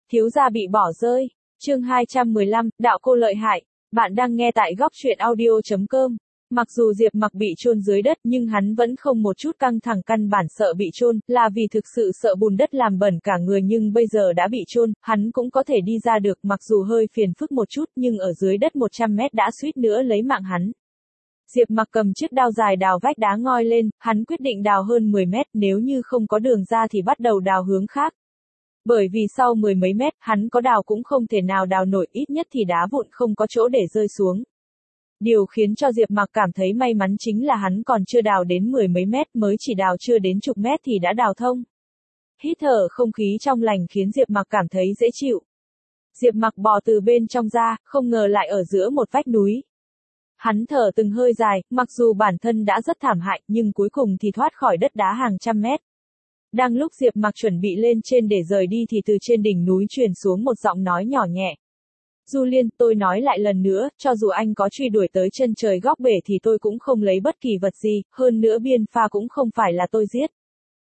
Thiếu gia bị bỏ rơi. Chương 215, đạo cô lợi hại. Bạn đang nghe tại góc truyện audio.com. Mặc dù Diệp Mặc bị chôn dưới đất nhưng hắn vẫn không một chút căng thẳng, căn bản sợ bị chôn, là vì thực sự sợ bùn đất làm bẩn cả người, nhưng bây giờ đã bị chôn, hắn cũng có thể đi ra được, mặc dù hơi phiền phức một chút nhưng ở dưới đất 100 mét đã suýt nữa lấy mạng hắn. Diệp Mặc cầm chiếc đao dài đào vách đá ngoi lên, hắn quyết định đào hơn 10 mét, nếu như không có đường ra thì bắt đầu đào hướng khác. Bởi vì sau 10 mấy mét, hắn có đào cũng không thể nào đào nổi, ít nhất thì đá vụn không có chỗ để rơi xuống. Điều khiến cho Diệp Mặc cảm thấy may mắn chính là hắn còn chưa đào đến 10 mấy mét, mới chỉ đào chưa đến chục mét thì đã đào thông. Hít thở không khí trong lành khiến Diệp Mặc cảm thấy dễ chịu. Diệp Mặc bò từ bên trong ra, không ngờ lại ở giữa một vách núi. Hắn thở từng hơi dài, mặc dù bản thân đã rất thảm hại, nhưng cuối cùng thì thoát khỏi đất đá hàng trăm mét. Đang lúc Diệp Mặc chuẩn bị lên trên để rời đi thì từ trên đỉnh núi truyền xuống một giọng nói nhỏ nhẹ. Du Liên, tôi nói lại lần nữa, cho dù anh có truy đuổi tới chân trời góc bể thì tôi cũng không lấy bất kỳ vật gì, hơn nữa Biên Pha cũng không phải là tôi giết.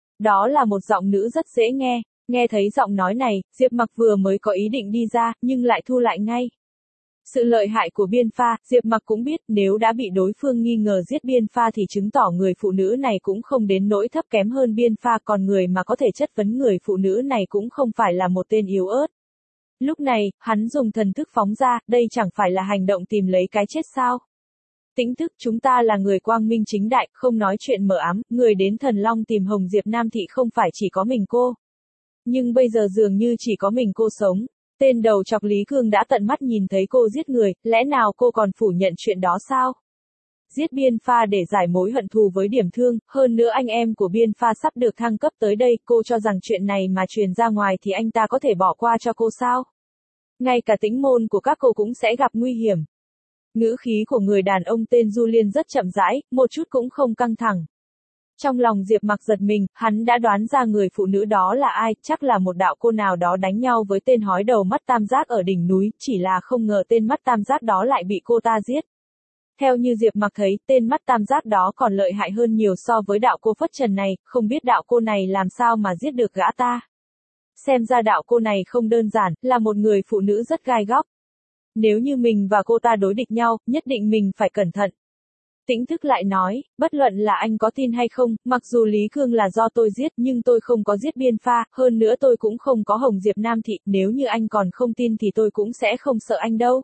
Đó là một giọng nữ rất dễ nghe. Nghe thấy giọng nói này, Diệp Mặc vừa mới có ý định đi ra, nhưng lại thu lại ngay. Sự lợi hại của Biên Pha, Diệp Mặc cũng biết, nếu đã bị đối phương nghi ngờ giết Biên Pha thì chứng tỏ người phụ nữ này cũng không đến nỗi thấp kém hơn Biên Pha, còn người mà có thể chất vấn người phụ nữ này cũng không phải là một tên yếu ớt. Lúc này, hắn dùng thần thức phóng ra, đây chẳng phải là hành động tìm lấy cái chết sao? Tĩnh thức, chúng ta là người quang minh chính đại, không nói chuyện mờ ám, người đến Thần Long tìm Hồng Diệp Nam Thị không phải chỉ có mình cô. Nhưng bây giờ dường như chỉ có mình cô sống. Tên đầu chọc Lý Cương đã tận mắt nhìn thấy cô giết người, lẽ nào cô còn phủ nhận chuyện đó sao? Giết Biên Pha để giải mối hận thù với Điểm Thương, hơn nữa anh em của Biên Pha sắp được thăng cấp tới đây, cô cho rằng chuyện này mà truyền ra ngoài thì anh ta có thể bỏ qua cho cô sao? Ngay cả tĩnh môn của các cô cũng sẽ gặp nguy hiểm. Ngữ khí của người đàn ông tên Du Liên rất chậm rãi, một chút cũng không căng thẳng. Trong lòng Diệp Mặc giật mình, hắn đã đoán ra người phụ nữ đó là ai, chắc là một đạo cô nào đó đánh nhau với tên hói đầu mắt tam giác ở đỉnh núi, chỉ là không ngờ tên mắt tam giác đó lại bị cô ta giết. Theo như Diệp Mặc thấy, tên mắt tam giác đó còn lợi hại hơn nhiều so với đạo cô phất trần này, không biết đạo cô này làm sao mà giết được gã ta. Xem ra đạo cô này không đơn giản, là một người phụ nữ rất gai góc. Nếu như mình và cô ta đối địch nhau, nhất định mình phải cẩn thận. Tĩnh thức lại nói, bất luận là anh có tin hay không, mặc dù Lý Cương là do tôi giết nhưng tôi không có giết Biên Pha, hơn nữa tôi cũng không có Hồng Diệp Nam Thị, nếu như anh còn không tin thì tôi cũng sẽ không sợ anh đâu.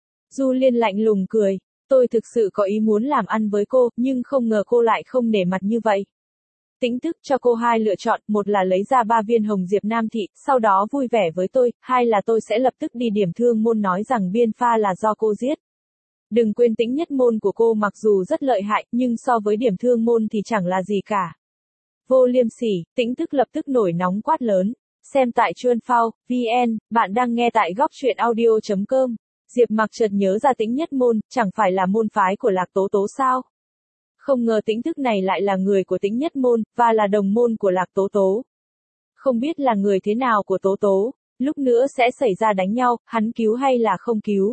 Du Liên lạnh lùng cười, tôi thực sự có ý muốn làm ăn với cô, nhưng không ngờ cô lại không nể mặt như vậy. Tĩnh thức, cho cô hai lựa chọn, một là lấy ra 3 viên Hồng Diệp Nam Thị, sau đó vui vẻ với tôi, hai là tôi sẽ lập tức đi Điểm Thương môn nói rằng Biên Pha là do cô giết. Đừng quên Tĩnh nhất môn của cô mặc dù rất lợi hại, nhưng so với Điểm Thương môn thì chẳng là gì cả. Vô liêm sỉ, Tĩnh thức lập tức nổi nóng quát lớn. Xem tại Chuan Phao, VN, bạn đang nghe tại góc truyện audio.com. Diệp Mặc chợt nhớ ra Tĩnh nhất môn, chẳng phải là môn phái của Lạc Tố Tố sao? Không ngờ Tĩnh thức này lại là người của Tĩnh nhất môn, và là đồng môn của Lạc Tố Tố. Không biết là người thế nào của Tố Tố, lúc nữa sẽ xảy ra đánh nhau, hắn cứu hay là không cứu?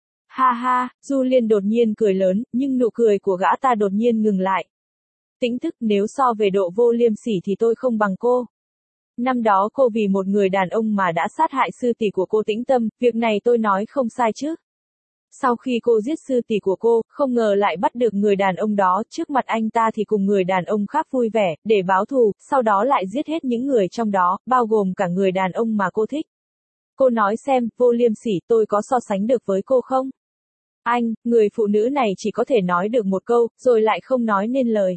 Ha ha, Du Liên đột nhiên cười lớn, nhưng nụ cười của gã ta đột nhiên ngừng lại. Tĩnh thức, nếu so về độ vô liêm sỉ thì tôi không bằng cô. Năm đó cô vì một người đàn ông mà đã sát hại sư tỷ của cô Tĩnh Tâm, việc này tôi nói không sai chứ. Sau khi cô giết sư tỷ của cô, không ngờ lại bắt được người đàn ông đó, trước mặt anh ta thì cùng người đàn ông khác vui vẻ, để báo thù, sau đó lại giết hết những người trong đó, bao gồm cả người đàn ông mà cô thích. Cô nói xem, vô liêm sỉ, tôi có so sánh được với cô không? Anh, người phụ nữ này chỉ có thể nói được một câu, rồi lại không nói nên lời.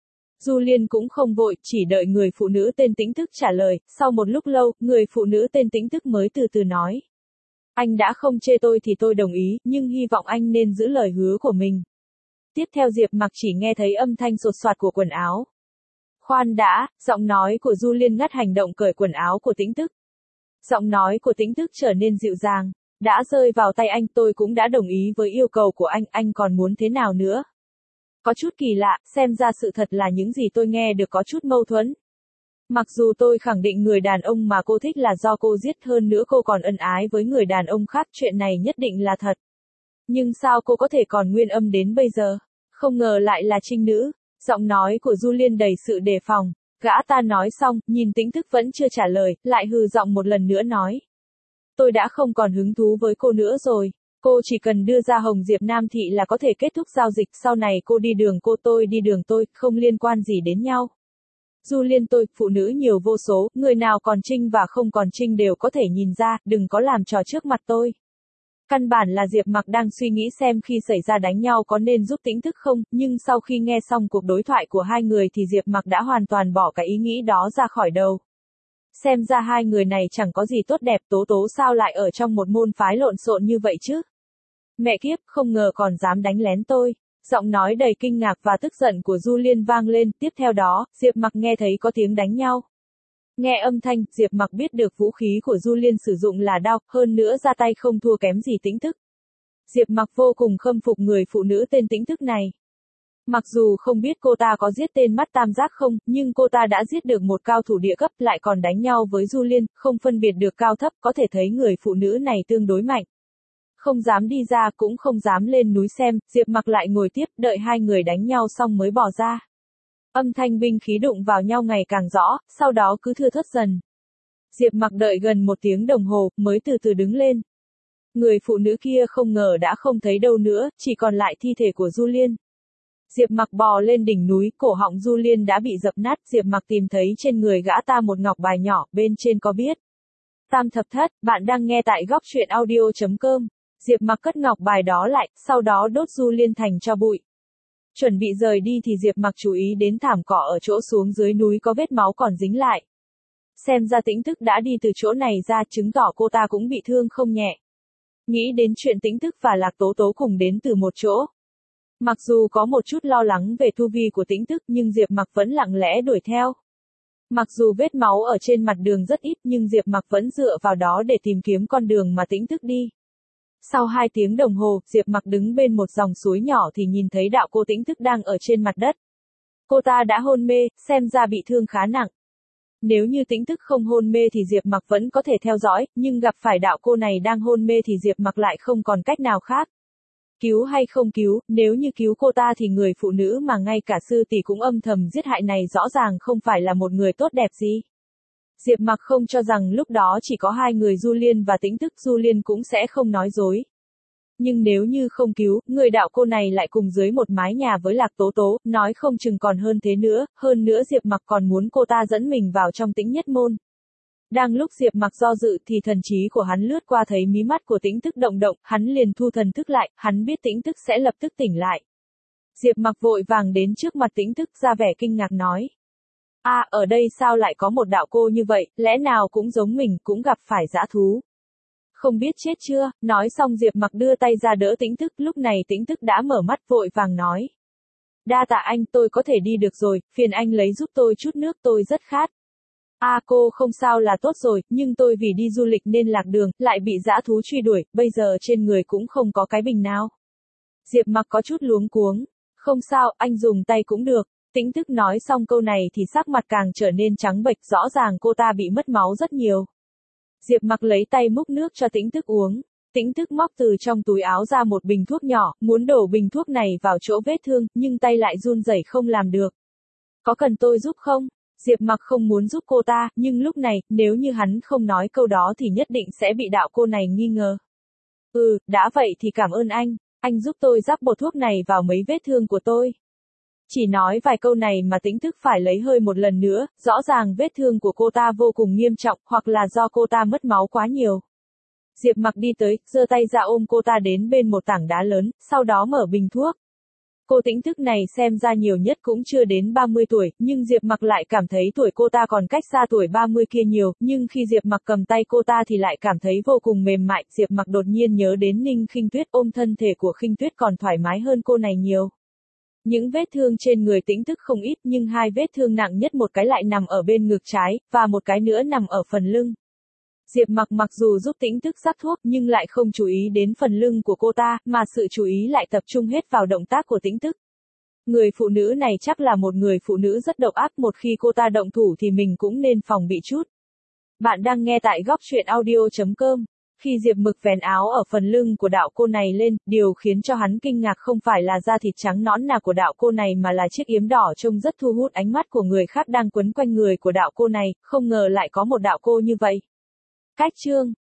Du Liên cũng không vội, chỉ đợi người phụ nữ tên Tĩnh thức trả lời, sau một lúc lâu, người phụ nữ tên Tĩnh thức mới từ từ nói. Anh đã không chê tôi thì tôi đồng ý, nhưng hy vọng anh nên giữ lời hứa của mình. Tiếp theo Diệp Mặc chỉ nghe thấy âm thanh sột soạt của quần áo. Khoan đã, giọng nói của Du Liên ngắt hành động cởi quần áo của Tĩnh thức. Giọng nói của Tĩnh thức trở nên dịu dàng. Đã rơi vào tay anh, tôi cũng đã đồng ý với yêu cầu của anh còn muốn thế nào nữa? Có chút kỳ lạ, xem ra sự thật là những gì tôi nghe được có chút mâu thuẫn. Mặc dù tôi khẳng định người đàn ông mà cô thích là do cô giết, hơn nữa cô còn ân ái với người đàn ông khác, chuyện này nhất định là thật. Nhưng sao cô có thể còn nguyên âm đến bây giờ? Không ngờ lại là trinh nữ. Giọng nói của Du Liên đầy sự đề phòng. Gã ta nói xong, nhìn Tĩnh thức vẫn chưa trả lời, lại hừ giọng một lần nữa nói. Tôi đã không còn hứng thú với cô nữa rồi. Cô chỉ cần đưa ra Hồng Diệp Nam Thị là có thể kết thúc giao dịch, sau này cô đi đường cô tôi đi đường tôi, không liên quan gì đến nhau. Du Liên tôi, phụ nữ nhiều vô số, người nào còn trinh và không còn trinh đều có thể nhìn ra, đừng có làm trò trước mặt tôi. Căn bản là Diệp Mặc đang suy nghĩ xem khi xảy ra đánh nhau có nên giúp Tĩnh Thức không, nhưng sau khi nghe xong cuộc đối thoại của hai người thì Diệp Mặc đã hoàn toàn bỏ cái ý nghĩ đó ra khỏi đầu. Xem ra hai người này chẳng có gì tốt đẹp, Tố Tố sao lại ở trong một môn phái lộn xộn như vậy chứ? Mẹ kiếp, không ngờ còn dám đánh lén tôi. Giọng nói đầy kinh ngạc và tức giận của Du Liên vang lên, tiếp theo đó, Diệp Mặc nghe thấy có tiếng đánh nhau. Nghe âm thanh, Diệp Mặc biết được vũ khí của Du Liên sử dụng là đao, hơn nữa ra tay không thua kém gì Tĩnh Thức. Diệp Mặc vô cùng khâm phục người phụ nữ tên Tĩnh Thức này. Mặc dù không biết cô ta có giết tên mắt tam giác không, nhưng cô ta đã giết được một cao thủ địa cấp, lại còn đánh nhau với Du Liên, không phân biệt được cao thấp, có thể thấy người phụ nữ này tương đối mạnh. Không dám đi ra cũng không dám lên núi xem, Diệp Mặc lại ngồi tiếp, đợi hai người đánh nhau xong mới bỏ ra. Âm thanh binh khí đụng vào nhau ngày càng rõ, sau đó cứ thưa thớt dần. Diệp Mặc đợi gần 1 tiếng đồng hồ, mới từ từ đứng lên. Người phụ nữ kia không ngờ đã không thấy đâu nữa, chỉ còn lại thi thể của Du Liên. Diệp Mặc bò lên đỉnh núi, cổ họng Du Liên đã bị dập nát, Diệp Mặc tìm thấy trên người gã ta một ngọc bài nhỏ, bên trên có viết. Tam thập thất, bạn đang nghe tại góc truyện audio.com. Diệp Mặc cất ngọc bài đó lại, sau đó đốt Du Liên thành tro bụi. Chuẩn bị rời đi thì Diệp Mặc chú ý đến thảm cỏ ở chỗ xuống dưới núi có vết máu còn dính lại. Xem ra Tĩnh Thức đã đi từ chỗ này ra, chứng tỏ cô ta cũng bị thương không nhẹ. Nghĩ đến chuyện Tĩnh Thức và Lạc Tố Tố cùng đến từ một chỗ. Mặc dù có một chút lo lắng về tu vi của Tĩnh Thức nhưng Diệp Mặc vẫn lặng lẽ đuổi theo. Mặc dù vết máu ở trên mặt đường rất ít nhưng Diệp Mặc vẫn dựa vào đó để tìm kiếm con đường mà Tĩnh Thức đi. Sau 2 tiếng đồng hồ, Diệp Mặc đứng bên một dòng suối nhỏ thì nhìn thấy đạo cô Tĩnh Thức đang ở trên mặt đất. Cô ta đã hôn mê, xem ra bị thương khá nặng. Nếu như Tĩnh Thức không hôn mê thì Diệp Mặc vẫn có thể theo dõi, nhưng gặp phải đạo cô này đang hôn mê thì Diệp Mặc lại không còn cách nào khác. Cứu hay không cứu, nếu như cứu cô ta thì người phụ nữ mà ngay cả sư tỷ cũng âm thầm giết hại này rõ ràng không phải là một người tốt đẹp gì. Diệp Mặc không cho rằng lúc đó chỉ có hai người Du Liên và Tĩnh Thức, Du Liên cũng sẽ không nói dối. Nhưng nếu như không cứu, người đạo cô này lại cùng dưới một mái nhà với Lạc Tố Tố, nói không chừng còn hơn thế nữa, hơn nữa Diệp Mặc còn muốn cô ta dẫn mình vào trong Tĩnh Nhất Môn. Đang lúc Diệp Mặc do dự thì thần trí của hắn lướt qua thấy mí mắt của Tĩnh Thức động động, hắn liền thu thần thức lại, hắn biết Tĩnh Thức sẽ lập tức tỉnh lại. Diệp Mặc vội vàng đến trước mặt Tĩnh Thức ra vẻ kinh ngạc nói. Ở đây sao lại có một đạo cô như vậy, lẽ nào cũng giống mình, cũng gặp phải dã thú. Không biết chết chưa, nói xong Diệp Mặc đưa tay ra đỡ Tĩnh Thức, lúc này Tĩnh Thức đã mở mắt vội vàng nói. Đa tạ anh, tôi có thể đi được rồi, phiền anh lấy giúp tôi chút nước, tôi rất khát. Cô không sao là tốt rồi, nhưng tôi vì đi du lịch nên lạc đường, lại bị dã thú truy đuổi, bây giờ trên người cũng không có cái bình nào. Diệp Mặc có chút luống cuống. Không sao, anh dùng tay cũng được. Tĩnh Thức nói xong câu này thì sắc mặt càng trở nên trắng bệch, rõ ràng cô ta bị mất máu rất nhiều. Diệp Mặc lấy tay múc nước cho Tĩnh Thức uống. Tĩnh Thức móc từ trong túi áo ra một bình thuốc nhỏ, muốn đổ bình thuốc này vào chỗ vết thương, nhưng tay lại run rẩy không làm được. Có cần tôi giúp không? Diệp Mặc không muốn giúp cô ta, nhưng lúc này, nếu như hắn không nói câu đó thì nhất định sẽ bị đạo cô này nghi ngờ. Đã vậy thì cảm ơn anh giúp tôi rắc bột thuốc này vào mấy vết thương của tôi. Chỉ nói vài câu này mà Tĩnh Thức phải lấy hơi một lần nữa, rõ ràng vết thương của cô ta vô cùng nghiêm trọng, hoặc là do cô ta mất máu quá nhiều. Diệp Mặc đi tới, giơ tay ra ôm cô ta đến bên một tảng đá lớn, sau đó mở bình thuốc. Cô Tĩnh Thức này xem ra nhiều nhất cũng chưa đến 30 tuổi, nhưng Diệp Mặc lại cảm thấy tuổi cô ta còn cách xa tuổi 30 kia nhiều, nhưng khi Diệp Mặc cầm tay cô ta thì lại cảm thấy vô cùng mềm mại, Diệp Mặc đột nhiên nhớ đến Ninh Khinh Tuyết, ôm thân thể của Khinh Tuyết còn thoải mái hơn cô này nhiều. Những vết thương trên người Tĩnh Thức không ít nhưng 2 vết thương nặng nhất một cái lại nằm ở bên ngực trái, và một cái nữa nằm ở phần lưng. Diệp Mặc mặc dù giúp Tĩnh Thức rắc thuốc nhưng lại không chú ý đến phần lưng của cô ta, mà sự chú ý lại tập trung hết vào động tác của Tĩnh Thức. Người phụ nữ này chắc là một người phụ nữ rất độc ác, một khi cô ta động thủ thì mình cũng nên phòng bị chút. Bạn đang nghe tại góc truyện audio.com. Khi Diệp Mực vén áo ở phần lưng của đạo cô này lên, điều khiến cho hắn kinh ngạc không phải là da thịt trắng nõn nà của đạo cô này mà là chiếc yếm đỏ trông rất thu hút ánh mắt của người khác đang quấn quanh người của đạo cô này, không ngờ lại có một đạo cô như vậy. Cách chương